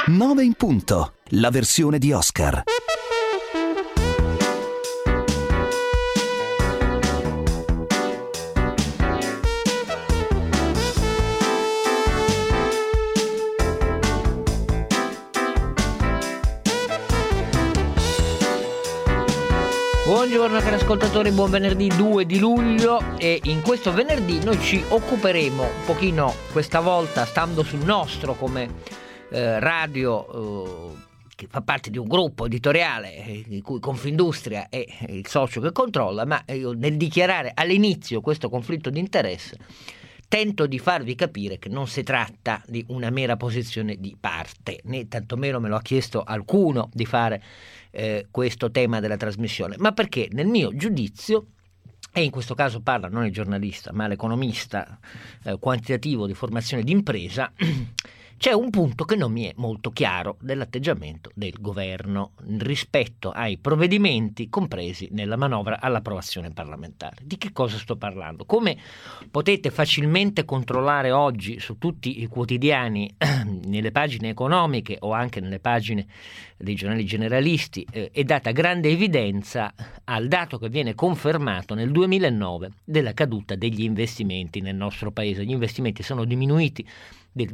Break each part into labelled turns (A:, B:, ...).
A: 9 in punto, la versione di Oscar.
B: Buongiorno cari ascoltatori, buon venerdì 2 di luglio e in questo venerdì noi ci occuperemo un pochino, questa volta stando sul nostro come radio che fa parte di un gruppo editoriale di cui Confindustria è il socio che controlla, ma io nel dichiarare all'inizio questo conflitto di interesse tento di farvi capire che non si tratta di una mera posizione di parte, né tantomeno me lo ha chiesto alcuno di fare questo tema della trasmissione, ma perché nel mio giudizio, e in questo caso parla non il giornalista ma l'economista quantitativo di formazione d'impresa, c'è un punto che non mi è molto chiaro dell'atteggiamento del governo rispetto ai provvedimenti compresi nella manovra all'approvazione parlamentare. Di che cosa sto parlando? Come potete facilmente controllare oggi su tutti i quotidiani, nelle pagine economiche o anche nelle pagine dei giornali generalisti, è data grande evidenza al dato che viene confermato nel 2009 della caduta degli investimenti nel nostro paese. Gli investimenti sono diminuiti del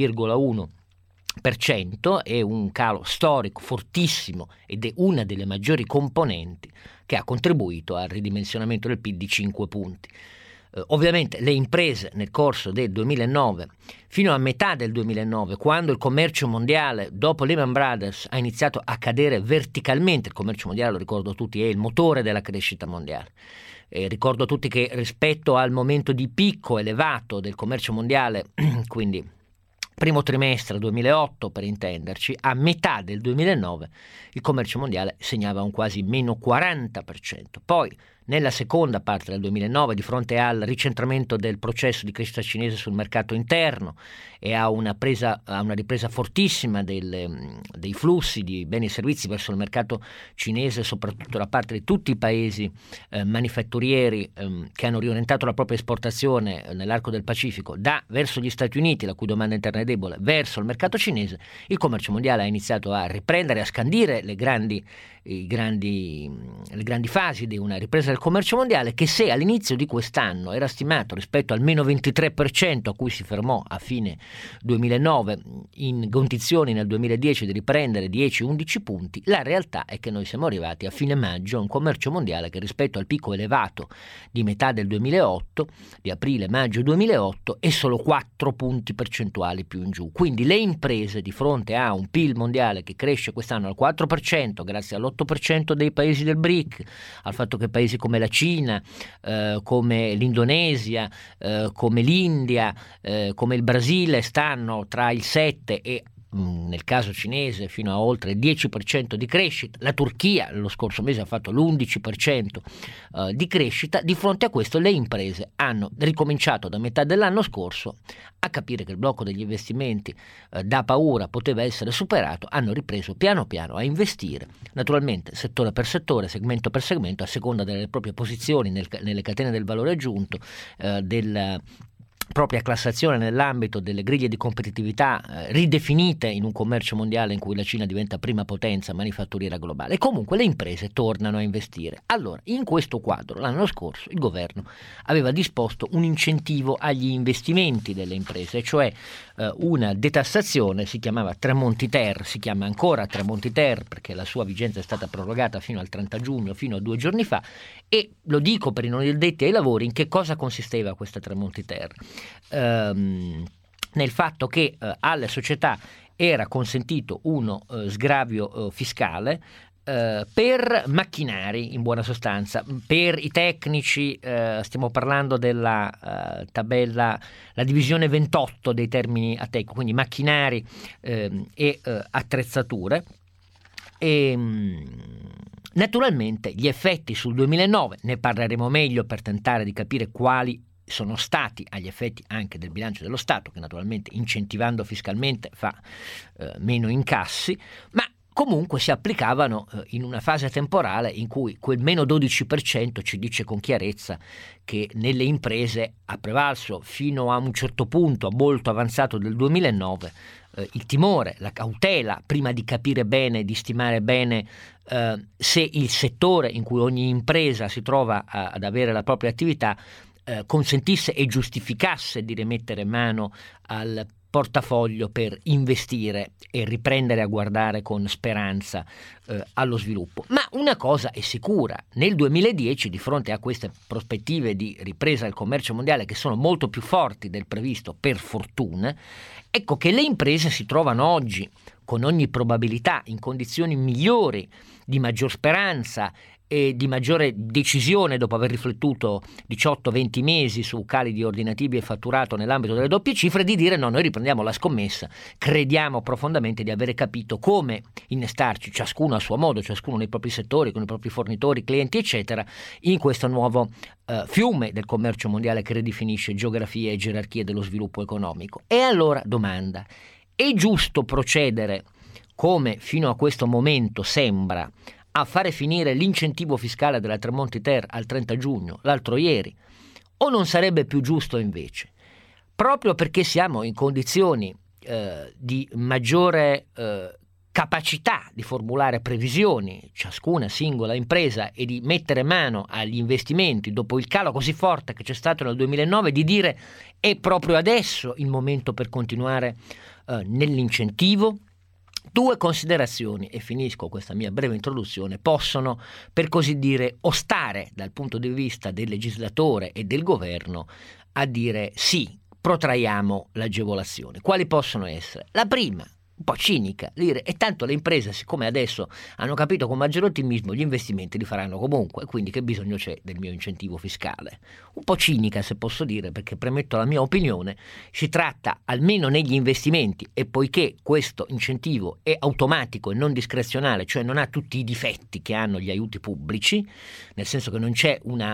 B: 12,1%, è un calo storico fortissimo ed è una delle maggiori componenti che ha contribuito al ridimensionamento del PIL di 5 punti. Ovviamente le imprese nel corso del 2009, fino a metà del 2009, quando il commercio mondiale dopo Lehman Brothers ha iniziato a cadere verticalmente, il commercio mondiale, lo ricordo a tutti, è il motore della crescita mondiale. Ricordo a tutti che rispetto al momento di picco elevato del commercio mondiale, quindi primo trimestre 2008 per intenderci, a metà del 2009 il commercio mondiale segnava un quasi meno 40%. Poi nella seconda parte del 2009, di fronte al ricentramento del processo di crescita cinese sul mercato interno e a una ripresa fortissima dei flussi di beni e servizi verso il mercato cinese, soprattutto da parte di tutti i paesi manifatturieri che hanno riorientato la propria esportazione nell'arco del Pacifico verso gli Stati Uniti, la cui domanda interna è debole, verso il mercato cinese, il commercio mondiale ha iniziato a riprendere, a scandire le grandi fasi di una ripresa del commercio mondiale, che se all'inizio di quest'anno era stimato rispetto al meno 23% a cui si fermò a fine 2009, in condizioni nel 2010 di riprendere 10-11 punti, la realtà è che noi siamo arrivati a fine maggio a un commercio mondiale che rispetto al picco elevato di metà del 2008, di aprile-maggio 2008, è solo 4 punti percentuali più in giù. Quindi le imprese, di fronte a un PIL mondiale che cresce quest'anno al 4% grazie all'8% dei paesi del BRIC, al fatto che paesi come la Cina, come l'Indonesia, come l'India, come il Brasile stanno tra il 7 e nel caso cinese fino a oltre il 10% di crescita, la Turchia lo scorso mese ha fatto l'11% di crescita. Di fronte a questo le imprese hanno ricominciato da metà dell'anno scorso a capire che il blocco degli investimenti da paura poteva essere superato, hanno ripreso piano piano a investire, naturalmente settore per settore, segmento per segmento, a seconda delle proprie posizioni nelle catene del valore aggiunto, del propria classazione nell'ambito delle griglie di competitività ridefinite in un commercio mondiale in cui la Cina diventa prima potenza manifatturiera globale. E comunque le imprese tornano a investire. Allora, in questo quadro, l'anno scorso il governo aveva disposto un incentivo agli investimenti delle imprese, cioè una detassazione, si chiamava Tremonti-ter, si chiama ancora Tremonti-ter perché la sua vigenza è stata prorogata fino al 30 giugno, fino a 2 giorni fa, e lo dico per i non addetti ai lavori, in che cosa consisteva questa Tremonti-ter? Nel fatto che alle società era consentito uno sgravio fiscale per macchinari, in buona sostanza, per i tecnici, stiamo parlando della tabella, la divisione 28 dei termini a tecnico, quindi macchinari e attrezzature. E naturalmente gli effetti sul 2009, ne parleremo meglio per tentare di capire quali sono stati agli effetti anche del bilancio dello Stato, che naturalmente incentivando fiscalmente fa meno incassi, ma comunque si applicavano in una fase temporale in cui quel meno 12% ci dice con chiarezza che nelle imprese ha prevalso fino a un certo punto molto avanzato del 2009 il timore, la cautela, prima di capire bene, di stimare bene se il settore in cui ogni impresa si trova ad avere la propria attività consentisse e giustificasse di rimettere mano al portafoglio per investire e riprendere a guardare con speranza allo sviluppo. Ma una cosa è sicura: nel 2010, di fronte a queste prospettive di ripresa del commercio mondiale che sono molto più forti del previsto, per fortuna, ecco che le imprese si trovano oggi con ogni probabilità in condizioni migliori, di maggior speranza e di maggiore decisione, dopo aver riflettuto 18-20 mesi su cali di ordinativi e fatturato nell'ambito delle doppie cifre, di dire no, noi riprendiamo la scommessa, crediamo profondamente di avere capito come innestarci, ciascuno a suo modo, ciascuno nei propri settori, con i propri fornitori, clienti eccetera, in questo nuovo fiume del commercio mondiale che ridefinisce geografie e gerarchie dello sviluppo economico. E allora domanda: è giusto procedere come fino a questo momento sembra, a fare finire l'incentivo fiscale della Tremonti Ter al 30 giugno, l'altro ieri, o non sarebbe più giusto invece, proprio perché siamo in condizioni di maggiore capacità di formulare previsioni, ciascuna singola impresa, e di mettere mano agli investimenti dopo il calo così forte che c'è stato nel 2009, di dire è proprio adesso il momento per continuare nell'incentivo? Due considerazioni, e finisco questa mia breve introduzione, possono per così dire ostare dal punto di vista del legislatore e del governo a dire sì, protraiamo l'agevolazione. Quali possono essere? La prima, un po' cinica, dire e tanto le imprese, siccome adesso hanno capito con maggior ottimismo, gli investimenti li faranno comunque, quindi che bisogno c'è del mio incentivo fiscale? Un po' cinica, se posso dire, perché premetto la mia opinione, si tratta, almeno negli investimenti, e poiché questo incentivo è automatico e non discrezionale, cioè non ha tutti i difetti che hanno gli aiuti pubblici, nel senso che non c'è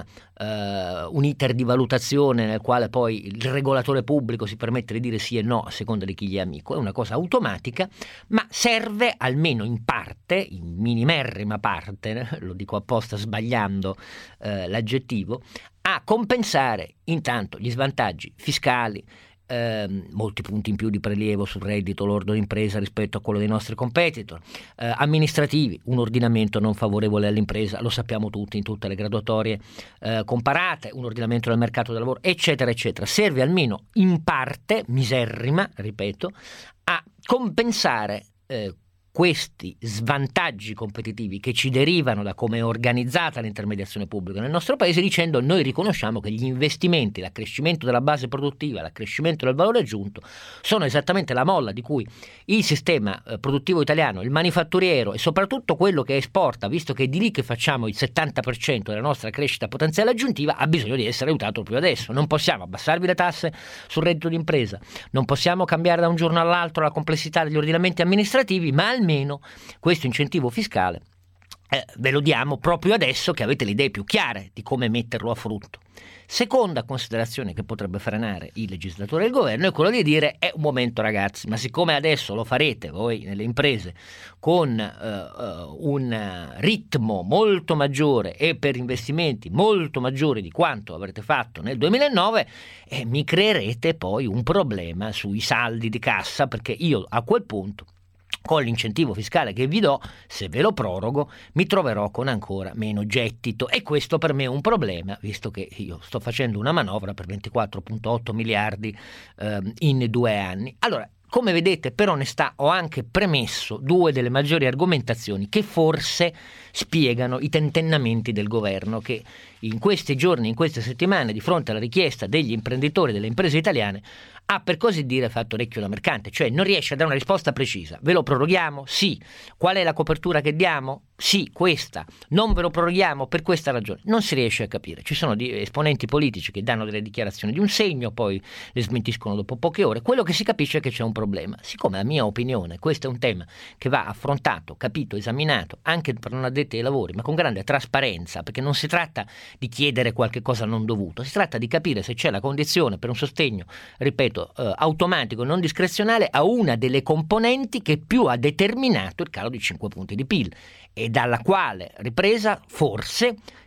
B: un iter di valutazione nel quale poi il regolatore pubblico si permette di dire sì e no a seconda di chi gli è amico, è una cosa automatica, ma serve almeno in parte, in minimerrima parte, lo dico apposta sbagliando l'aggettivo, a compensare intanto gli svantaggi fiscali, molti punti in più di prelievo sul reddito lordo d'impresa rispetto a quello dei nostri competitor, amministrativi, un ordinamento non favorevole all'impresa, lo sappiamo tutti in tutte le graduatorie comparate, un ordinamento del mercato del lavoro, eccetera eccetera. Serve almeno in parte, miserrima, ripeto, a compensare questi svantaggi competitivi che ci derivano da come è organizzata l'intermediazione pubblica nel nostro paese, dicendo noi riconosciamo che gli investimenti, l'accrescimento della base produttiva, l'accrescimento del valore aggiunto sono esattamente la molla di cui il sistema produttivo italiano, il manifatturiero e soprattutto quello che esporta, visto che è di lì che facciamo il 70% della nostra crescita potenziale aggiuntiva, ha bisogno di essere aiutato proprio adesso. Non possiamo abbassarvi le tasse sul reddito d'impresa, non possiamo cambiare da un giorno all'altro la complessità degli ordinamenti amministrativi, ma almeno questo incentivo fiscale ve lo diamo proprio adesso che avete le idee più chiare di come metterlo a frutto. Seconda considerazione che potrebbe frenare il legislatore e il governo è quello di dire è un momento ragazzi, ma siccome adesso lo farete voi nelle imprese con un ritmo molto maggiore e per investimenti molto maggiori di quanto avrete fatto nel 2009, mi creerete poi un problema sui saldi di cassa, perché io a quel punto con l'incentivo fiscale che vi do, se ve lo prorogo, mi troverò con ancora meno gettito, e questo per me è un problema, visto che io sto facendo una manovra per 24,8 miliardi in 2 anni. Allora, come vedete, per onestà ho anche premesso due delle maggiori argomentazioni che forse spiegano i tentennamenti del governo, che in questi giorni, in queste settimane, di fronte alla richiesta degli imprenditori delle imprese italiane, ha per così dire fatto orecchio da mercante, cioè non riesce a dare una risposta precisa. Ve lo proroghiamo? Sì. Qual è la copertura che diamo? Sì, questa. Non ve lo proroghiamo per questa ragione. Non si riesce a capire. Ci sono esponenti politici che danno delle dichiarazioni di un segno, poi le smentiscono dopo poche ore. Quello che si capisce è che c'è un problema. Siccome la mia opinione, questo è un tema che va affrontato, capito, esaminato, anche per non addetti ai lavori, ma con grande trasparenza, perché non si tratta di chiedere qualche cosa non dovuto, si tratta di capire se c'è la condizione per un sostegno, ripeto, automatico, non discrezionale, a una delle componenti che più ha determinato il calo di 5 punti di PIL e dalla quale ripresa forse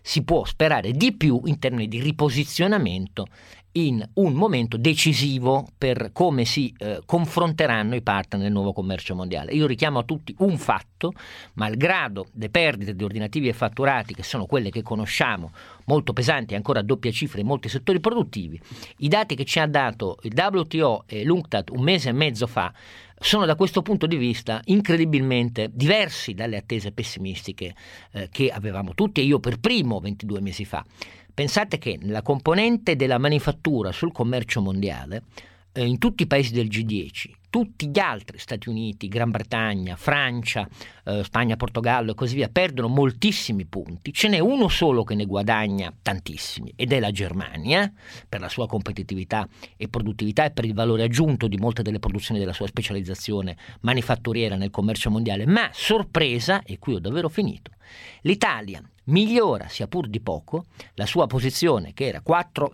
B: si può sperare di più in termini di riposizionamento in un momento decisivo per come si confronteranno i partner nel nuovo commercio mondiale. Io richiamo a tutti un fatto: malgrado le perdite di ordinativi e fatturati, che sono quelle che conosciamo, molto pesanti, ancora a doppia cifra in molti settori produttivi, i dati che ci ha dato il WTO e l'UNCTAD un mese e mezzo fa sono da questo punto di vista incredibilmente diversi dalle attese pessimistiche che avevamo tutti, e io per primo 22 mesi fa. Pensate che nella componente della manifattura sul commercio mondiale, in tutti i paesi del G10, tutti gli altri, Stati Uniti, Gran Bretagna, Francia, Spagna, Portogallo e così via, perdono moltissimi punti. Ce n'è uno solo che ne guadagna tantissimi, ed è la Germania, per la sua competitività e produttività e per il valore aggiunto di molte delle produzioni della sua specializzazione manifatturiera nel commercio mondiale. Ma sorpresa, e qui ho davvero finito, l'Italia migliora, sia pur di poco, la sua posizione, che era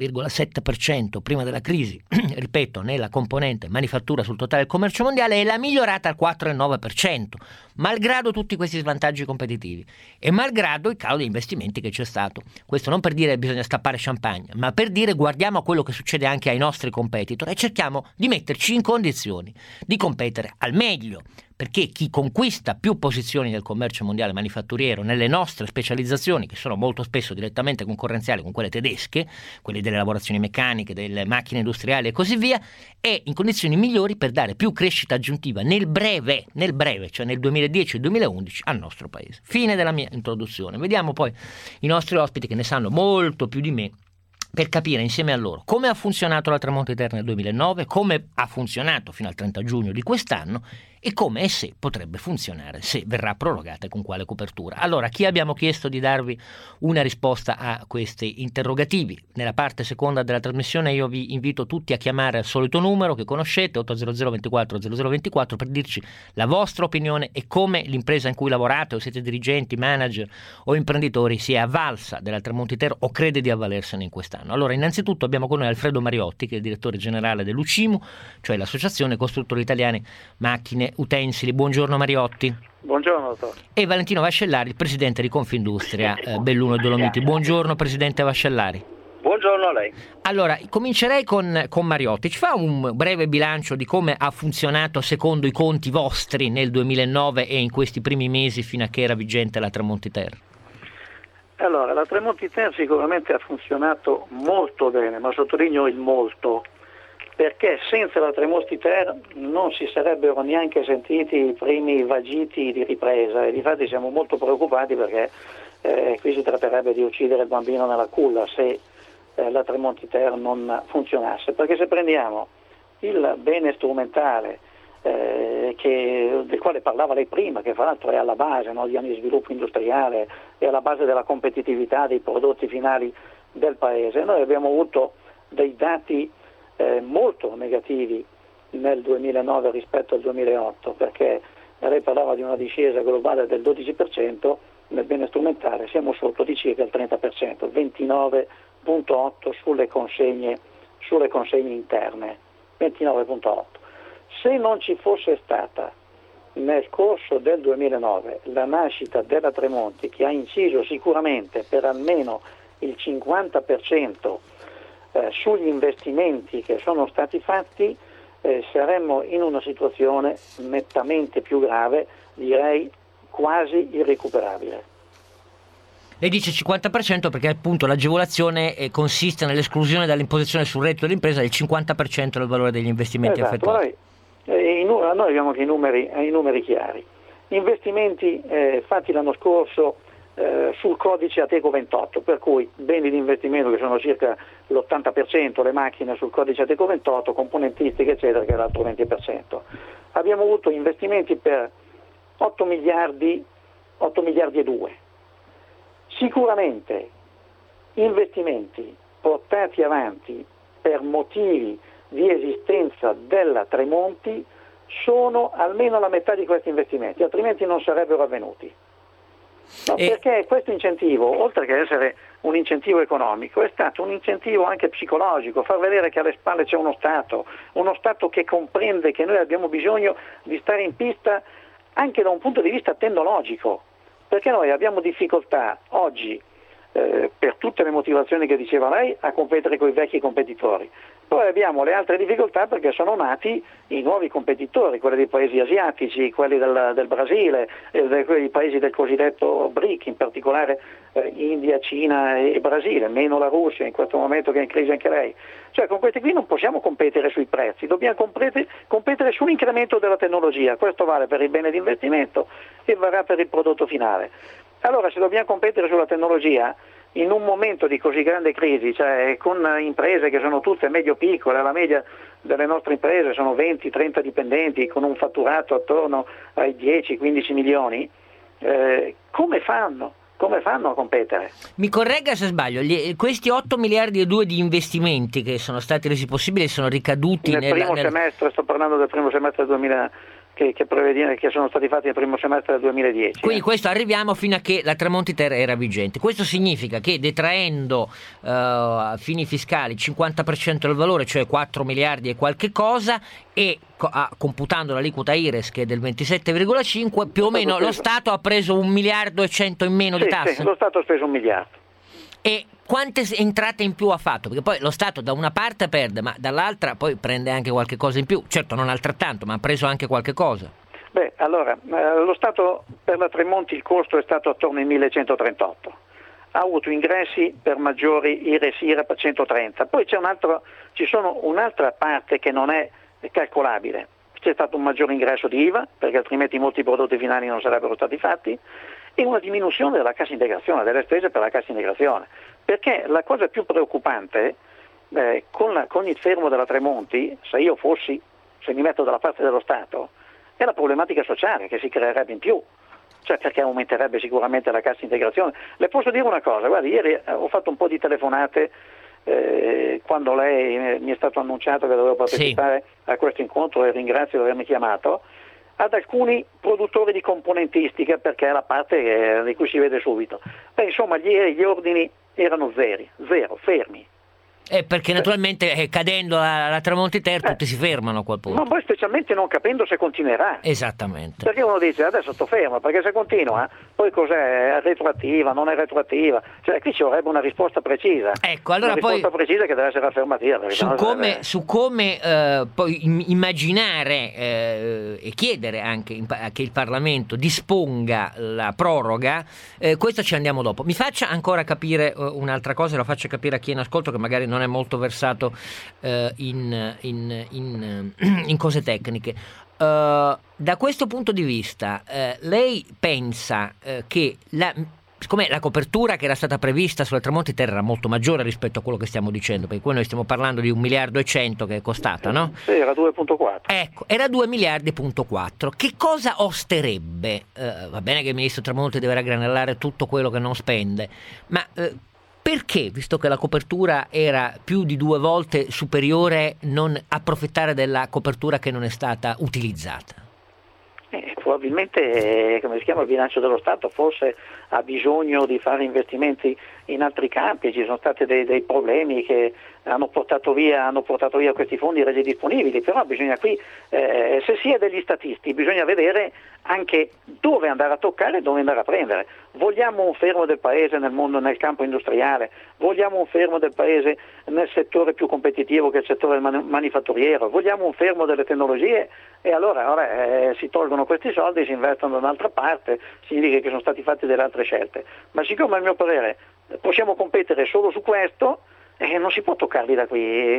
B: 4,7% prima della crisi, ripeto, nella componente manifattura sul totale del commercio mondiale, e l'ha migliorata al 4,9%, malgrado tutti questi svantaggi competitivi e malgrado il calo degli investimenti che c'è stato. Questo non per dire che bisogna stappare champagne, ma per dire guardiamo a quello che succede anche ai nostri competitor e cerchiamo di metterci in condizioni di competere al meglio, perché chi conquista più posizioni nel commercio mondiale manifatturiero, nelle nostre specializzazioni, che sono molto spesso direttamente concorrenziali con quelle tedesche, quelle delle lavorazioni meccaniche, delle macchine industriali e così via, è in condizioni migliori per dare più crescita aggiuntiva nel breve, cioè nel 2010 e 2011 al nostro paese. Fine della mia introduzione. Vediamo poi i nostri ospiti, che ne sanno molto più di me, per capire insieme a loro come ha funzionato la Tremonti-Ter nel 2009, come ha funzionato fino al 30 giugno di quest'anno e come e se potrebbe funzionare se verrà prorogata e con quale copertura. Allora, chi abbiamo chiesto di darvi una risposta a questi interrogativi? Nella parte seconda della trasmissione io vi invito tutti a chiamare al solito numero che conoscete, 800 24 0024, per dirci la vostra opinione e come l'impresa in cui lavorate, o siete dirigenti, manager o imprenditori, si è avvalsa della Tremonti-Ter o crede di avvalersene in quest'anno. Allora, innanzitutto abbiamo con noi Alfredo Mariotti, che è il direttore generale dell'UCIMU, cioè l'Associazione Costruttori Italiani Macchine Utensili. Buongiorno Mariotti.
C: Buongiorno dottore.
B: E Valentino Vascellari, il presidente di Confindustria Belluno e Dolomiti. Buongiorno presidente Vascellari.
C: Buongiorno a lei.
B: Allora, comincerei con Mariotti. Ci fa un breve bilancio di come ha funzionato secondo i conti vostri nel 2009 e in questi primi mesi fino a che era vigente la Tremonti-Ter?
C: Allora, la Tremonti-Ter sicuramente ha funzionato molto bene, ma sottolineo il molto, perché senza la Tremonti-Ter non si sarebbero neanche sentiti i primi vagiti di ripresa, e difatti siamo molto preoccupati perché qui si tratterebbe di uccidere il bambino nella culla se la Tremonti-Ter non funzionasse, perché se prendiamo il bene strumentale del quale parlava lei prima, che fra l'altro è alla base, no, di anni di sviluppo industriale, è alla base della competitività dei prodotti finali del paese, noi abbiamo avuto dei dati molto negativi nel 2009 rispetto al 2008, perché lei parlava di una discesa globale del 12%, nel bene strumentale siamo sotto di circa il 30%, 29,8 sulle consegne interne, 29,8. Se non ci fosse stata nel corso del 2009 la nascita della Tremonti, che ha inciso sicuramente per almeno il 50% sugli investimenti che sono stati fatti, saremmo in una situazione nettamente più grave, direi quasi irrecuperabile.
B: Lei dice 50% perché appunto l'agevolazione consiste nell'esclusione dall'imposizione sul reddito dell'impresa del 50% del valore degli investimenti effettuati.
C: Noi abbiamo anche i numeri chiari. Investimenti fatti l'anno scorso sul codice Ateco 28, per cui beni di investimento che sono circa l'80%, le macchine sul codice Ateco 28, componentistiche eccetera, che è l'altro 20%. Abbiamo avuto investimenti per 8 miliardi e 2. Sicuramente investimenti portati avanti per motivi di esistenza della Tremonti sono almeno la metà di questi investimenti, altrimenti non sarebbero avvenuti. No, perché questo incentivo, oltre che essere un incentivo economico, è stato un incentivo anche psicologico, far vedere che alle spalle c'è uno Stato che comprende che noi abbiamo bisogno di stare in pista anche da un punto di vista tecnologico, perché noi abbiamo difficoltà oggi per tutte le motivazioni che diceva lei, a competere con i vecchi competitori. Poi abbiamo le altre difficoltà perché sono nati i nuovi competitori, quelli dei paesi asiatici, quelli del Brasile, i paesi del cosiddetto BRIC, in particolare India, Cina e Brasile, meno la Russia in questo momento che è in crisi anche lei. Cioè con questi qui non possiamo competere sui prezzi, dobbiamo competere sull'incremento della tecnologia, questo vale per il bene di investimento e varrà per il prodotto finale. Allora se dobbiamo competere sulla tecnologia, in un momento di così grande crisi, cioè con imprese che sono tutte medio-piccole, la media delle nostre imprese sono 20-30 dipendenti con un fatturato attorno ai 10-15 milioni, come fanno? Come fanno a competere?
B: Mi corregga se sbaglio, questi 8 miliardi e 2 di investimenti che sono stati resi possibili sono ricaduti
C: primo semestre, sto parlando del primo semestre 2000, che sono stati fatti nel primo semestre del 2010.
B: Quindi questo arriviamo fino a che la Tremonti-Ter era vigente. Questo significa che detraendo a fini fiscali il 50% del valore, cioè 4 miliardi e qualche cosa, e computando l'aliquota IRES che è del 27,5, più o meno lo Stato ha preso 1 miliardo e 100 in meno di tasse?
C: Sì, lo Stato ha speso 1 miliardo.
B: E quante entrate in più ha fatto? Perché poi lo Stato da una parte perde, ma dall'altra poi prende anche qualche cosa in più. Certo non altrettanto, ma ha preso anche qualche cosa.
C: Beh, allora, lo Stato per la Tremonti il costo è stato attorno ai 1138. Ha avuto ingressi per maggiori IRES IRAP a 130. Poi ci sono un'altra parte che non è calcolabile. C'è stato un maggiore ingresso di IVA, perché altrimenti molti prodotti finali non sarebbero stati fatti, e una diminuzione della cassa integrazione, delle spese per la cassa integrazione. Perché la cosa più preoccupante con il fermo della Tremonti, se mi metto dalla parte dello Stato, è la problematica sociale che si creerebbe in più, cioè perché aumenterebbe sicuramente la cassa integrazione. Le posso dire una cosa, guardi, ieri ho fatto un po' di telefonate quando lei mi è stato annunciato che dovevo partecipare a questo incontro, e ringrazio di avermi chiamato, ad alcuni produttori di componentistica, perché è la parte di cui si vede subito. Beh, insomma, gli ordini erano zero, fermi.
B: Perché naturalmente cadendo la Tremonti-Ter tutti si fermano a quel punto.
C: Ma poi specialmente non capendo se continuerà.
B: Esattamente.
C: Perché uno dice adesso sto fermo, perché se continua poi cos'è? È retroattiva, non è retroattiva? Cioè qui ci vorrebbe una risposta precisa.
B: Ecco, allora
C: una risposta precisa che deve essere affermativa.
B: Su come poi immaginare e chiedere anche che il Parlamento disponga la proroga, questo ci andiamo dopo. Mi faccia ancora capire un'altra cosa, lo faccio capire a chi è in ascolto che magari non è molto versato in cose tecniche. Da questo punto di vista lei pensa che siccome la copertura che era stata prevista sulla Tremonti-Ter era molto maggiore rispetto a quello che stiamo dicendo, perché qui noi stiamo parlando di 1 miliardo e 100 che è costata, no?
C: Sì, era 2,4.
B: Ecco, era 2 miliardi e punto 4. Che cosa osterebbe? Va bene che il ministro Tremonti deve raggranellare tutto quello che non spende, ma perché, visto che la copertura era più di 2 volte superiore, non approfittare della copertura che non è stata utilizzata?
C: Probabilmente, come si chiama, il bilancio dello Stato forse ha bisogno di fare investimenti in altri campi, ci sono stati dei problemi che hanno portato via questi fondi resi disponibili, però bisogna qui, se si è degli statisti, bisogna vedere anche dove andare a toccare e dove andare a prendere. Vogliamo un fermo del Paese nel mondo, nel campo industriale, vogliamo un fermo del Paese nel settore più competitivo che è il settore manifatturiero, vogliamo un fermo delle tecnologie, e allora si tolgono questi soldi e si investono da un'altra parte, significa che sono stati fatti delle altre scelte. Ma siccome a mio parere possiamo competere solo su questo, non si può toccarli da qui,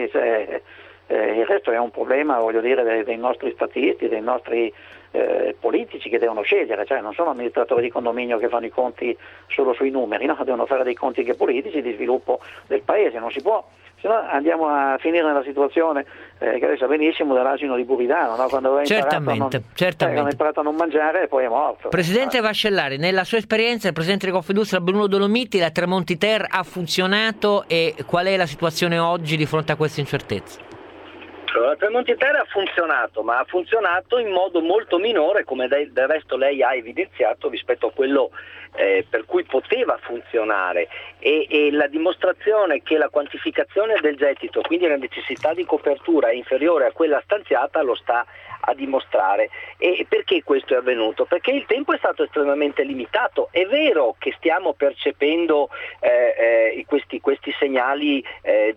C: il resto è un problema, voglio dire, dei nostri statisti, dei nostri politici che devono scegliere, cioè non sono amministratori di condominio che fanno i conti solo sui numeri, no? Devono fare dei conti anche politici di sviluppo del Paese, non si può, se no andiamo a finire nella situazione che lei sa benissimo dell'asino di Buridano, no? Quando
B: certamente.
C: Hanno imparato a non mangiare e poi è morto.
B: Presidente Vascellari, nella sua esperienza, il presidente di Confindustria Bruno Dolomiti, la Tremonti-Ter ha funzionato, e qual è la situazione oggi di fronte a questa incertezza?
D: La Tremonti-Ter ha funzionato, ma ha funzionato in modo molto minore, come del resto lei ha evidenziato, rispetto a quello per cui poteva funzionare, e la dimostrazione che la quantificazione del gettito, quindi la necessità di copertura, è inferiore a quella stanziata, lo sta dimostrare. E perché questo è avvenuto? Perché il tempo è stato estremamente limitato. È vero che stiamo percependo questi segnali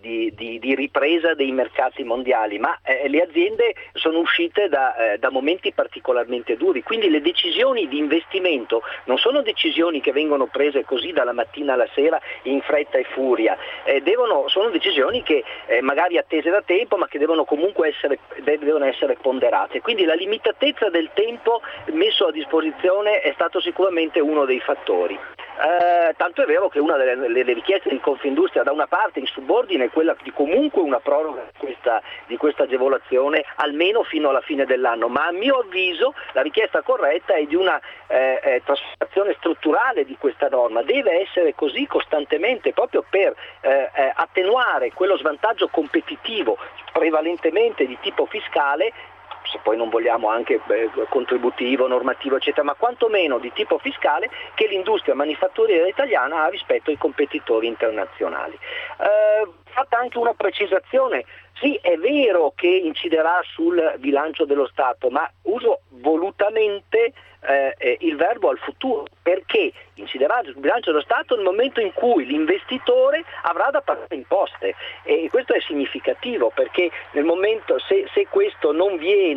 D: di ripresa dei mercati mondiali, ma le aziende sono uscite da momenti particolarmente duri, quindi le decisioni di investimento non sono decisioni che vengono prese così dalla mattina alla sera in fretta e furia, sono decisioni che magari attese da tempo, ma che devono comunque essere ponderate. Quindi la limitatezza del tempo messo a disposizione è stato sicuramente uno dei fattori. Tanto è vero che una delle richieste di Confindustria, da una parte in subordine, è quella di comunque una proroga di questa agevolazione almeno fino alla fine dell'anno, ma a mio avviso la richiesta corretta è di una trasformazione strutturale di questa norma. Deve essere così costantemente, proprio per attenuare quello svantaggio competitivo prevalentemente di tipo fiscale, se poi non vogliamo anche contributivo, normativo eccetera, ma quantomeno di tipo fiscale, che l'industria manifatturiera italiana ha rispetto ai competitori internazionali. Fatta anche una precisazione: sì, è vero che inciderà sul bilancio dello Stato, ma uso volutamente il verbo al futuro, perché inciderà sul bilancio dello Stato nel momento in cui l'investitore avrà da pagare imposte, e questo è significativo, perché nel momento, se questo non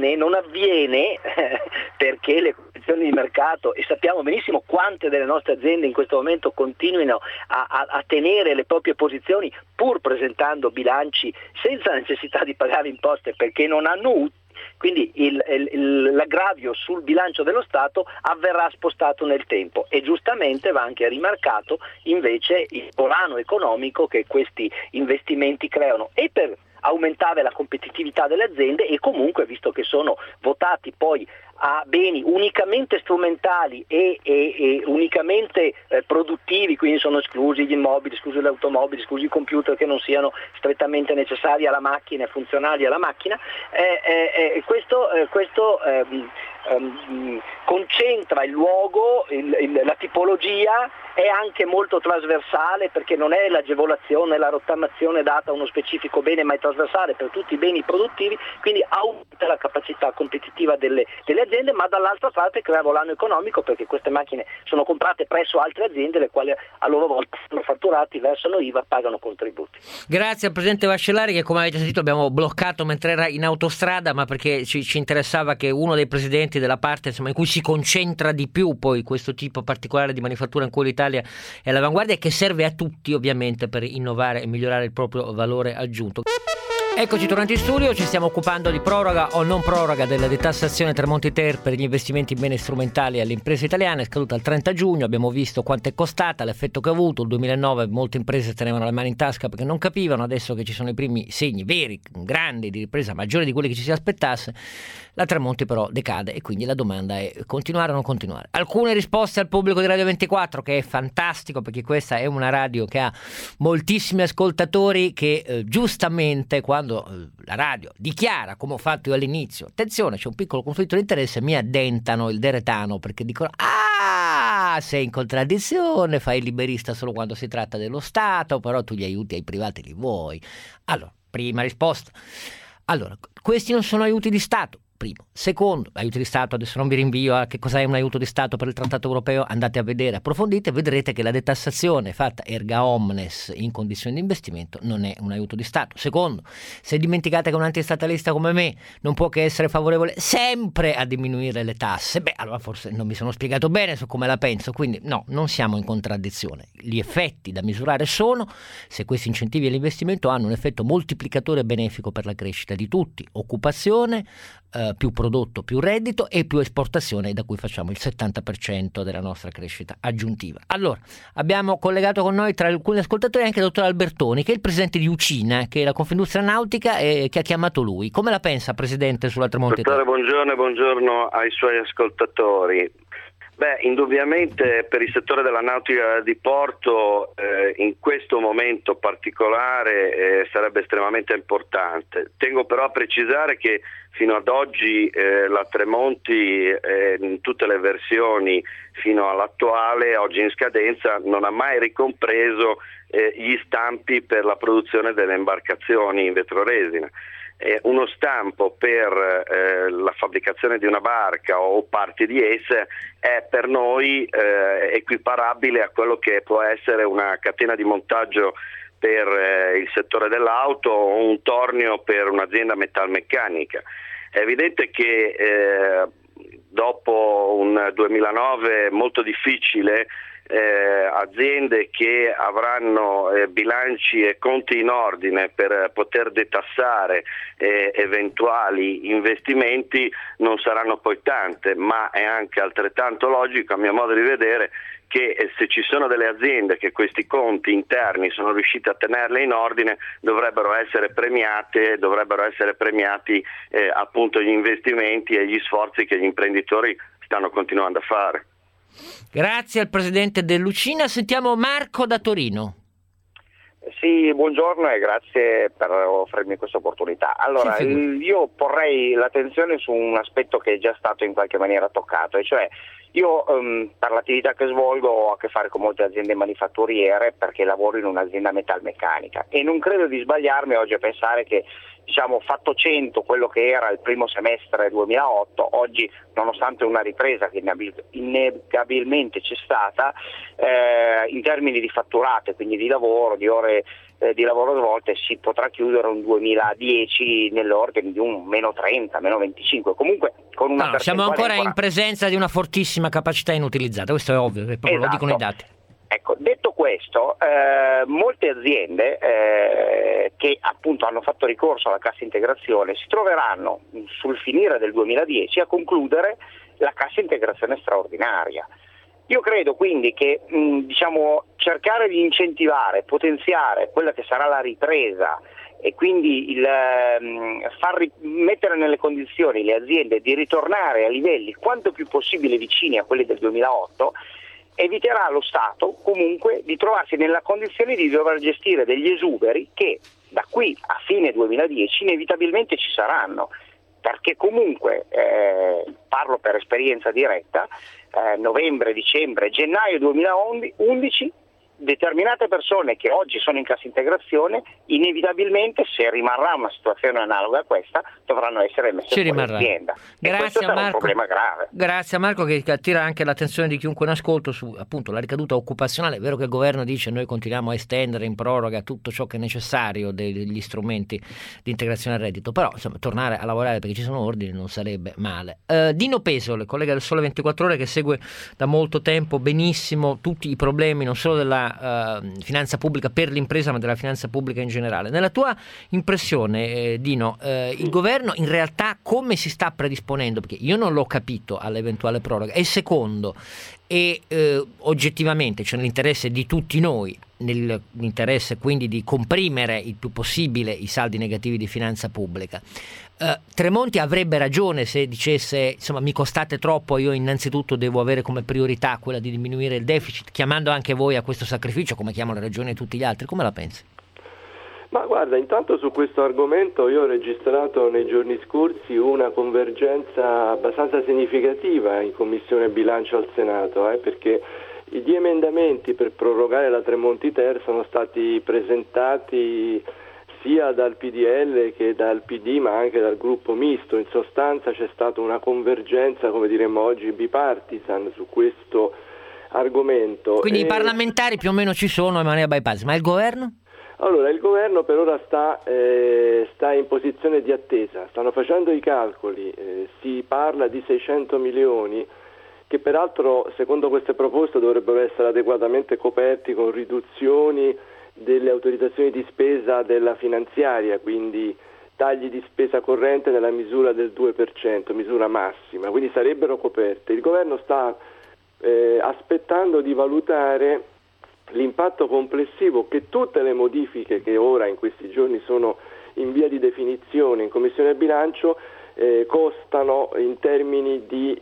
D: avviene perché le condizioni di mercato, e sappiamo benissimo quante delle nostre aziende in questo momento continuino a tenere le proprie posizioni pur presentando bilanci senza necessità di pagare imposte perché non hanno utili, quindi l'aggravio sul bilancio dello Stato avverrà spostato nel tempo, e giustamente va anche rimarcato invece il volano economico che questi investimenti creano, e per aumentare la competitività delle aziende, e comunque, visto che sono votati poi a beni unicamente strumentali e unicamente produttivi, quindi sono esclusi gli immobili, esclusi le automobili, esclusi i computer che non siano strettamente necessari alla macchina e funzionali alla macchina, questo concentra il luogo, la tipologia è anche molto trasversale, perché non è l'agevolazione, la rottamazione data a uno specifico bene, ma è trasversale per tutti i beni produttivi, quindi aumenta la capacità competitiva delle aziende, ma dall'altra parte crea volano economico, perché queste macchine sono comprate presso altre aziende, le quali a loro volta sono fatturati, versano IVA, pagano contributi.
B: Grazie al Presidente Vascellari, che come avete sentito abbiamo bloccato mentre era in autostrada, ma perché ci interessava che uno dei presidenti della parte, insomma, in cui si concentra di più poi questo tipo particolare di manifattura, in cui l'Italia è all'avanguardia, e che serve a tutti ovviamente per innovare e migliorare il proprio valore aggiunto. Eccoci tornati in studio, ci stiamo occupando di proroga o non proroga della detassazione Tremonti-Ter per gli investimenti in beni strumentali alle imprese italiane. È scaduta il 30 giugno, abbiamo visto quanto è costata, l'effetto che ha avuto. Il 2009 molte imprese tenevano le mani in tasca perché non capivano, adesso che ci sono i primi segni veri, grandi, di ripresa, maggiori di quelli che ci si aspettasse, la Tremonti però decade, e quindi la domanda è: continuare o non continuare? Alcune risposte al pubblico di Radio 24, che è fantastico, perché questa è una radio che ha moltissimi ascoltatori che giustamente, quando la radio dichiara, come ho fatto io all'inizio, attenzione, c'è un piccolo conflitto di interesse, mi addentano il deretano, perché dicono: sei in contraddizione, fai il liberista solo quando si tratta dello Stato, però tu gli aiuti ai privati li vuoi. Allora, prima risposta: allora, questi non sono aiuti di Stato. Primo. Secondo, aiuti di Stato, adesso non vi rinvio a che cos'è un aiuto di Stato per il Trattato Europeo, andate a vedere, approfondite, vedrete che la detassazione fatta erga omnes in condizioni di investimento non è un aiuto di Stato. Secondo, se dimenticate che un antistatalista come me non può che essere favorevole sempre a diminuire le tasse, allora forse non mi sono spiegato bene su come la penso, quindi no, non siamo in contraddizione. Gli effetti da misurare sono se questi incentivi all'investimento hanno un effetto moltiplicatore benefico per la crescita di tutti, occupazione, più prodotto, più reddito e più esportazione, da cui facciamo il 70% della nostra crescita aggiuntiva. Allora, abbiamo collegato con noi tra alcuni ascoltatori anche il dottor Albertoni, che è il presidente di UCINA, che è la Confindustria Nautica, e che ha chiamato lui. Come la pensa, Presidente, sulla Tremonti?
E: Dottore, buongiorno ai suoi ascoltatori. Indubbiamente per il settore della nautica di porto in questo momento particolare sarebbe estremamente importante. Tengo però a precisare che fino ad oggi la Tremonti in tutte le versioni fino all'attuale, oggi in scadenza, non ha mai ricompreso gli stampi per la produzione delle imbarcazioni in vetroresina. uno stampo per la fabbricazione di una barca o parti di essa è per noi equiparabile a quello che può essere una catena di montaggio per il settore dell'auto o un tornio per un'azienda metalmeccanica. È evidente che dopo un 2009 molto difficile, aziende che avranno bilanci e conti in ordine per poter detassare eventuali investimenti non saranno poi tante, ma è anche altrettanto logico, a mio modo di vedere, che se ci sono delle aziende che questi conti interni sono riuscite a tenerle in ordine, dovrebbero essere premiati appunto gli investimenti e gli sforzi che gli imprenditori stanno continuando a fare.
B: Grazie al presidente dell'Ucina. Sentiamo Marco da Torino.
F: Sì, buongiorno e grazie per offrirmi questa opportunità. Allora, io porrei l'attenzione su un aspetto che è già stato in qualche maniera toccato, e cioè io per l'attività che svolgo ho a che fare con molte aziende manifatturiere, perché lavoro in un'azienda metalmeccanica, e non credo di sbagliarmi oggi a pensare che, diciamo, fatto 100 quello che era il primo semestre 2008, oggi, nonostante una ripresa che innegabilmente c'è stata, in termini di fatturate, quindi di lavoro, di ore di lavoro svolte, si potrà chiudere un 2010 nell'ordine di un meno 30, meno 25, comunque con una
B: siamo ancora in presenza di una fortissima capacità inutilizzata, questo è ovvio, proprio
F: esatto.
B: Lo dicono i dati.
F: Ecco, detto questo, molte aziende che appunto hanno fatto ricorso alla cassa integrazione si troveranno sul finire del 2010 a concludere la cassa integrazione straordinaria. Io credo quindi che cercare di incentivare, potenziare quella che sarà la ripresa e quindi mettere nelle condizioni le aziende di ritornare a livelli quanto più possibile vicini a quelli del 2008 eviterà allo Stato comunque di trovarsi nella condizione di dover gestire degli esuberi che da qui a fine 2010 inevitabilmente ci saranno, perché comunque, parlo per esperienza diretta, novembre, dicembre, gennaio 2011 determinate persone che oggi sono in cassa integrazione inevitabilmente, se rimarrà una situazione analoga a questa, dovranno essere messe fuori azienda.
B: Grazie a Marco.
F: Un problema grave.
B: Grazie a Marco, che attira anche l'attenzione di chiunque in ascolto su appunto la ricaduta occupazionale. È vero che il governo dice noi continuiamo a estendere in proroga tutto ciò che è necessario degli strumenti di integrazione al reddito, però insomma tornare a lavorare perché ci sono ordini non sarebbe male. Dino Pesole, collega del Sole 24 Ore, che segue da molto tempo benissimo tutti i problemi non solo della finanza pubblica per l'impresa ma della finanza pubblica in generale. Nella tua impressione, Dino, il governo in realtà come si sta predisponendo? Perché io non l'ho capito all'eventuale proroga. E secondo, oggettivamente c'è l'interesse di tutti noi, nell'interesse quindi di comprimere il più possibile i saldi negativi di finanza pubblica. Tremonti avrebbe ragione se dicesse insomma mi costate troppo, io innanzitutto devo avere come priorità quella di diminuire il deficit, chiamando anche voi a questo sacrificio come chiamo le regioni e tutti gli altri. Come la pensi?
G: Ma guarda, intanto su questo argomento io ho registrato nei giorni scorsi una convergenza abbastanza significativa in Commissione Bilancio al Senato, perché gli emendamenti per prorogare la Tremonti Ter sono stati presentati sia dal PDL che dal PD, ma anche dal gruppo misto. In sostanza c'è stata una convergenza, come diremmo oggi, bipartisan su questo argomento.
B: Quindi i parlamentari più o meno ci sono in maniera bypass, ma il governo?
G: Allora, il governo per ora sta in posizione di attesa, stanno facendo i calcoli, si parla di 600 milioni che peraltro secondo queste proposte dovrebbero essere adeguatamente coperti con riduzioni delle autorizzazioni di spesa della finanziaria, quindi tagli di spesa corrente nella misura del 2%, misura massima, quindi sarebbero coperte. Il governo sta aspettando di valutare l'impatto complessivo che tutte le modifiche che ora in questi giorni sono in via di definizione in Commissione Bilancio costano in termini di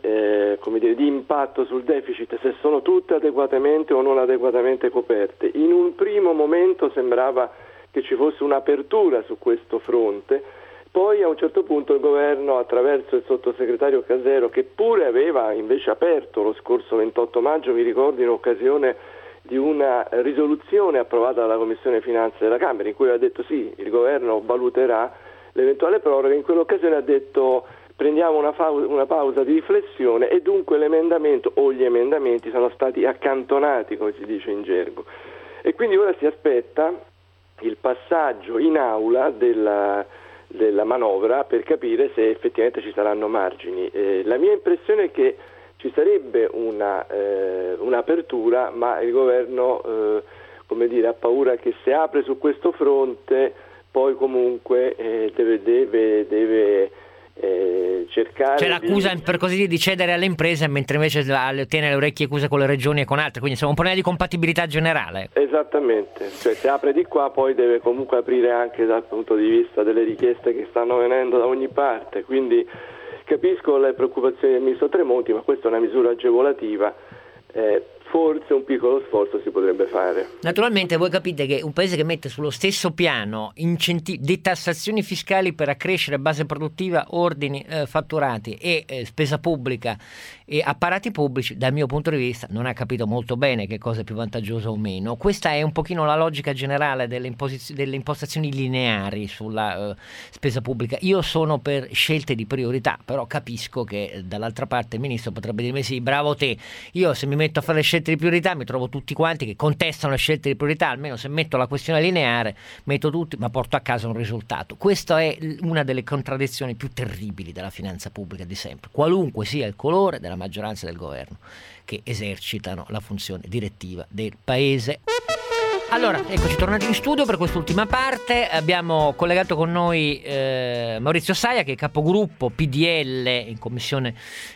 G: impatto sul deficit, se sono tutte adeguatamente o non adeguatamente coperte. In un primo momento sembrava che ci fosse un'apertura su questo fronte, poi a un certo punto il governo, attraverso il sottosegretario Casero, che pure aveva invece aperto lo scorso 28 maggio, mi ricordo, in occasione di una risoluzione approvata dalla Commissione Finanze della Camera, in cui ha detto sì, il governo valuterà l'eventuale proroga, in quell'occasione ha detto prendiamo una pausa di riflessione e dunque l'emendamento o gli emendamenti sono stati accantonati, come si dice in gergo. E quindi ora si aspetta il passaggio in aula della manovra per capire se effettivamente ci saranno margini. La mia impressione è che ci sarebbe un'apertura, ma il governo ha paura che se apre su questo fronte poi comunque deve cercare.
B: C'è l'accusa per così dire di cedere alle imprese, mentre invece tiene le orecchie chiuse con le regioni e con altre, quindi insomma un problema di compatibilità generale.
G: Esattamente, cioè se apre di qua poi deve comunque aprire anche dal punto di vista delle richieste che stanno venendo da ogni parte, quindi capisco le preoccupazioni del ministro Tremonti, ma questa è una misura agevolativa. Forse un piccolo sforzo si potrebbe fare.
B: Naturalmente voi capite che un paese che mette sullo stesso piano detassazioni fiscali per accrescere base produttiva, ordini fatturati e spesa pubblica e apparati pubblici, dal mio punto di vista non ha capito molto bene che cosa è più vantaggioso o meno. Questa è un pochino la logica generale delle impostazioni lineari sulla spesa pubblica. Io sono per scelte di priorità, però capisco che dall'altra parte il ministro potrebbe dirmi sì, bravo te, io se mi metto a fare le scelte di priorità mi trovo tutti quanti che contestano le scelte di priorità, almeno se metto la questione lineare metto tutti ma porto a casa un risultato. Questa è una delle contraddizioni più terribili della finanza pubblica di sempre, qualunque sia il colore della maggioranza del governo che esercitano la funzione direttiva del paese. Allora, eccoci tornati in studio per quest'ultima parte. Abbiamo collegato con noi Maurizio Saia, che è capogruppo PDL in Commissione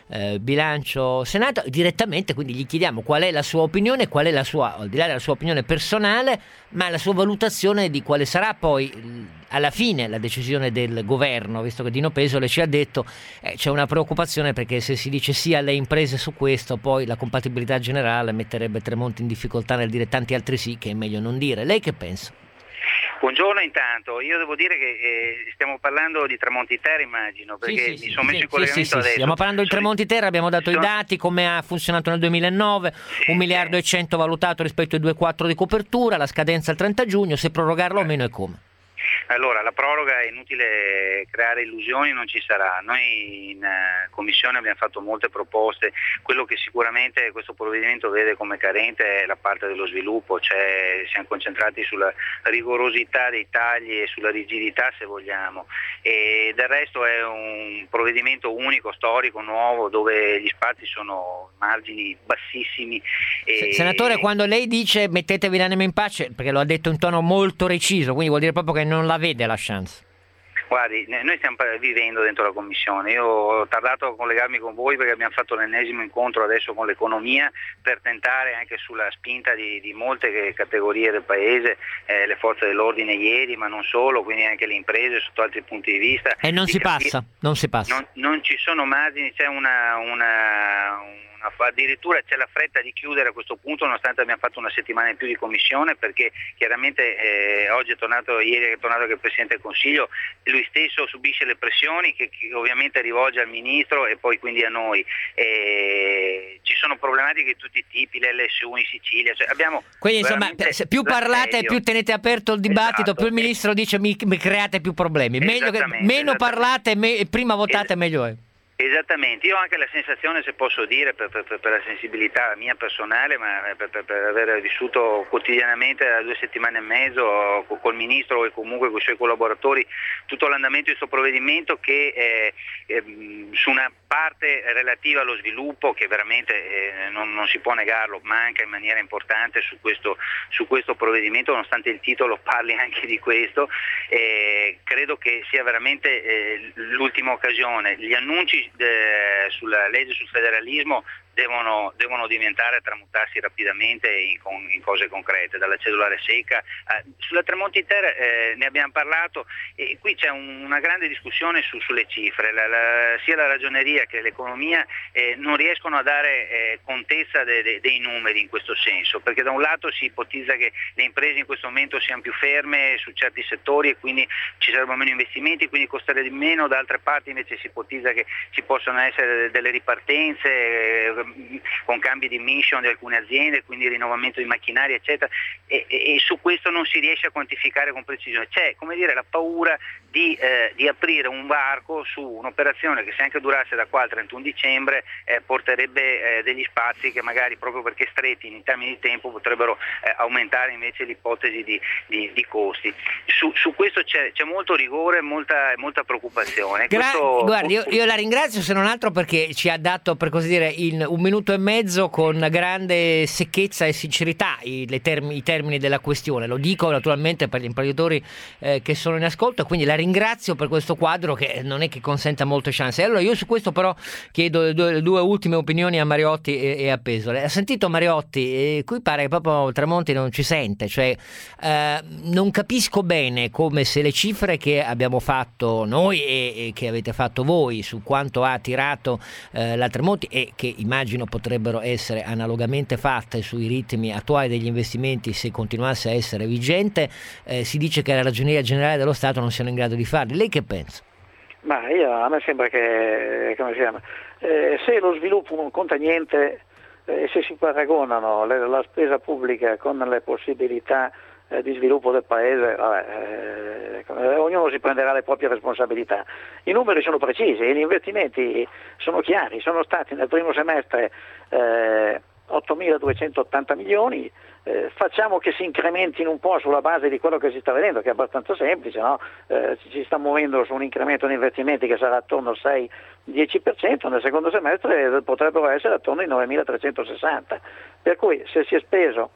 B: Bilancio Senato. Direttamente, quindi gli chiediamo qual è la sua opinione, qual è la sua, al di là della sua opinione personale, ma la sua valutazione di quale sarà poi alla fine la decisione del governo, visto che Dino Pesole ci ha detto c'è una preoccupazione perché se si dice sì alle imprese su questo, poi la compatibilità generale metterebbe Tremonti in difficoltà nel dire tanti altri sì che è meglio non dire. Lei che pensa?
H: Buongiorno intanto, io devo dire che stiamo parlando di Tremonti Ter, immagino, perché mi sono messo in collegamento adesso.
B: Stiamo parlando di Tremonti Ter, abbiamo dato i dati, come ha funzionato nel 2009, 1 miliardo e 100 valutato rispetto ai 2,4 di copertura, la scadenza al 30 giugno, se prorogarlo o meno e come.
H: Allora, la proroga è inutile creare illusioni, non ci sarà. Noi in Commissione abbiamo fatto molte proposte, quello che sicuramente questo provvedimento vede come carente è la parte dello sviluppo, cioè siamo concentrati sulla rigorosità dei tagli e sulla rigidità se vogliamo, e del resto è un provvedimento unico, storico, nuovo, dove gli spazi sono margini bassissimi.
B: Senatore, quando lei dice mettetevi l'anima in pace, perché lo ha detto in tono molto reciso, quindi vuol dire proprio che non la vede la chance.
H: Guardi, noi stiamo vivendo dentro la Commissione, io ho tardato a collegarmi con voi perché abbiamo fatto l'ennesimo incontro adesso con l'economia per tentare anche sulla spinta di molte categorie del Paese, le forze dell'ordine ieri, ma non solo, quindi anche le imprese sotto altri punti di vista.
B: E non si passa. Non
H: ci sono margini, c'è addirittura c'è la fretta di chiudere a questo punto, nonostante abbiamo fatto una settimana in più di commissione, perché chiaramente ieri è tornato anche il Presidente del Consiglio, lui stesso subisce le pressioni che ovviamente rivolge al Ministro e poi quindi a noi. Ci sono problematiche di tutti i tipi, l'LSU in Sicilia, cioè abbiamo
B: quindi insomma più parlate e più tenete aperto il dibattito, più il Ministro dice mi create più problemi, meglio che meno parlate prima votate meglio è.
H: Esattamente, io ho anche la sensazione, se posso dire, per la sensibilità mia personale, ma per aver vissuto quotidianamente da 2 settimane e mezzo col Ministro e comunque con i suoi collaboratori tutto l'andamento di questo provvedimento, che su una parte relativa allo sviluppo, che veramente non si può negarlo, manca in maniera importante su questo provvedimento, nonostante il titolo parli anche di questo, credo che sia veramente l'ultima occasione. Gli annunci sulla legge sul federalismo devono diventare, tramutarsi rapidamente in cose concrete, dalla cedolare secca. Sulla Tremonti Ter ne abbiamo parlato, e qui c'è una grande discussione sulle cifre, sia la ragioneria che l'economia non riescono a dare contezza dei numeri in questo senso, perché da un lato si ipotizza che le imprese in questo momento siano più ferme su certi settori e quindi ci sarebbero meno investimenti, quindi costerebbe di meno, da altre parti invece si ipotizza che ci possono essere delle ripartenze con cambi di mission di alcune aziende, quindi rinnovamento di macchinari eccetera, e su questo non si riesce a quantificare con precisione. C'è, come dire, la paura di aprire un varco su un'operazione che, se anche durasse da qua al 31 dicembre, porterebbe degli spazi che magari, proprio perché stretti in termini di tempo, potrebbero aumentare invece l'ipotesi di costi. Su questo c'è molto rigore, molta preoccupazione.
B: Guardi, io la ringrazio, se non altro perché ci ha dato, per così dire, in 1 minuto e mezzo, con grande secchezza e sincerità, i termini della questione. Lo dico naturalmente per gli imprenditori che sono in ascolto, e quindi la ringrazio per questo quadro che non è che consenta molte chance. Allora io su questo però chiedo le due ultime opinioni a Mariotti e a Pesole. Ha sentito Mariotti? Qui pare che proprio Tremonti non ci sente, cioè non capisco bene come se le cifre che abbiamo fatto noi e che avete fatto voi su quanto ha tirato la Tremonti, e che immagino potrebbero essere analogamente fatte sui ritmi attuali degli investimenti se continuasse a essere vigente, si dice che la Ragioneria Generale dello Stato non siano in grado di farli. Lei che pensa?
C: Ma a me sembra che, come si chiama, se lo sviluppo non conta niente, se si paragonano la spesa pubblica con le possibilità di sviluppo del paese, ognuno si prenderà le proprie responsabilità. I numeri sono precisi, gli investimenti sono chiari, sono stati nel primo semestre 8.280 milioni, facciamo che si incrementino un po' sulla base di quello che si sta vedendo, che è abbastanza semplice, no? Ci sta muovendo su un incremento di investimenti che sarà attorno al 6-10%, nel secondo semestre potrebbero essere attorno ai 9.360, per cui se si è speso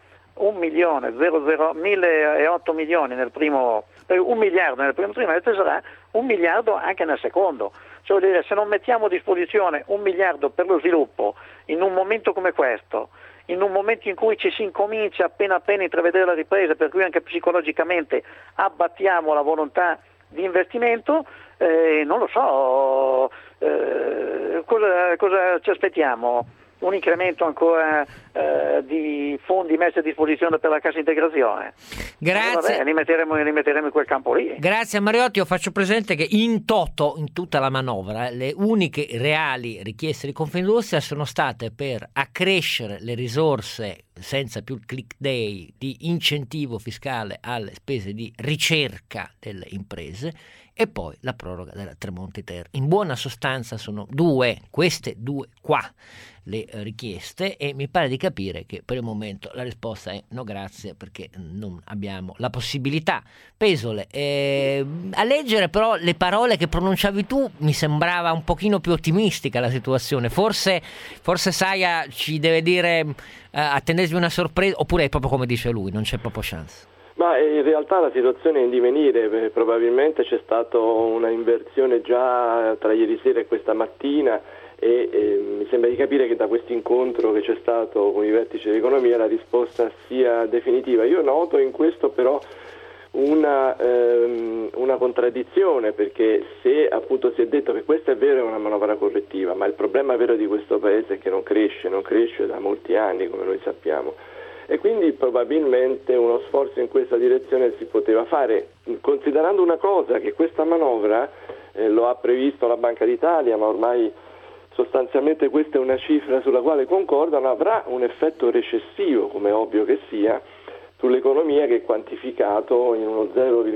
C: 1.008 milioni nel primo, 1 miliardo nel primo trimestre, sarà 1 miliardo anche nel secondo. Cioè, vuol dire, se non mettiamo a disposizione 1 miliardo per lo sviluppo in un momento come questo, in un momento in cui ci si incomincia appena a intravedere la ripresa, per cui anche psicologicamente abbattiamo la volontà di investimento, non lo so, cosa ci aspettiamo? Un incremento ancora di fondi messi a disposizione per la cassa integrazione?
B: Grazie.
C: Vabbè, li metteremo in quel campo lì.
B: Grazie a Mariotti. Io faccio presente che in toto, in tutta la manovra, le uniche reali richieste di Confindustria sono state per accrescere le risorse, senza più il click day, di incentivo fiscale alle spese di ricerca delle imprese, e poi la proroga della Tremonti-ter. In buona sostanza sono queste due qua le richieste, e mi pare di capire che per il momento la risposta è no grazie, perché non abbiamo la possibilità. Pesole, a leggere però le parole che pronunciavi tu mi sembrava un pochino più ottimistica la situazione. Forse Saia ci deve dire attendetevi una sorpresa, oppure è proprio come dice lui, non c'è proprio chance?
G: Ma in realtà la situazione è in divenire, probabilmente c'è stata una inversione già tra ieri sera e questa mattina, e mi sembra di capire che da questo incontro che c'è stato con i vertici dell'economia la risposta sia definitiva. Io noto in questo però una contraddizione, perché se appunto si è detto che questa è vero, è una manovra correttiva, ma il problema vero di questo paese è che non cresce da molti anni, come noi sappiamo. E quindi probabilmente uno sforzo in questa direzione si poteva fare, considerando una cosa, che questa manovra lo ha previsto la Banca d'Italia, ma ormai sostanzialmente questa è una cifra sulla quale concordano, avrà un effetto recessivo, come è ovvio che sia, sull'economia, che è quantificato in uno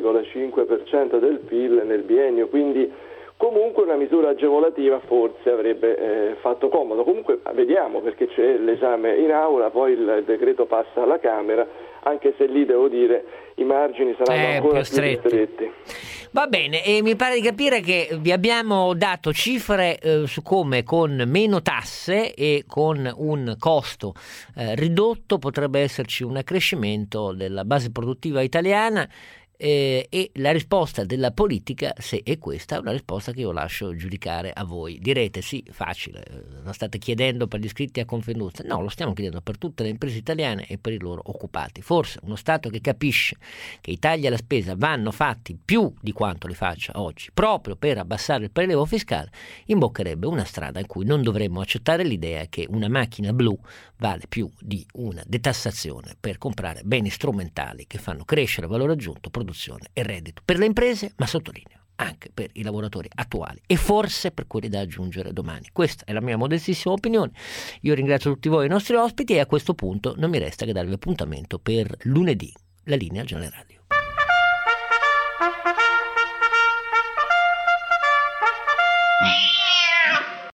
G: 0,5% del PIL nel biennio, quindi comunque una misura agevolativa forse avrebbe fatto comodo. Comunque vediamo, perché c'è l'esame in aula, poi il decreto passa alla Camera, anche se lì devo dire i margini saranno ancora più stretti.
B: Va bene, e mi pare di capire che vi abbiamo dato cifre su come con meno tasse e con un costo ridotto potrebbe esserci un accrescimento della base produttiva italiana. E la risposta della politica, se è questa, è una risposta che io lascio giudicare a voi. Direte sì, facile, lo state chiedendo per gli iscritti a Confindustria. No, lo stiamo chiedendo per tutte le imprese italiane e per i loro occupati. Forse uno Stato che capisce che i tagli alla spesa vanno fatti più di quanto li faccia oggi, proprio per abbassare il prelievo fiscale, imboccherebbe una strada in cui non dovremmo accettare l'idea che una macchina blu vale più di una detassazione per comprare beni strumentali che fanno crescere valore aggiunto, produzione e reddito per le imprese, ma sottolineo anche per i lavoratori attuali e forse per quelli da aggiungere domani. Questa è la mia modestissima opinione. Io ringrazio tutti voi, i nostri ospiti, e a questo punto non mi resta che darvi appuntamento per lunedì, la linea al Giornale Radio.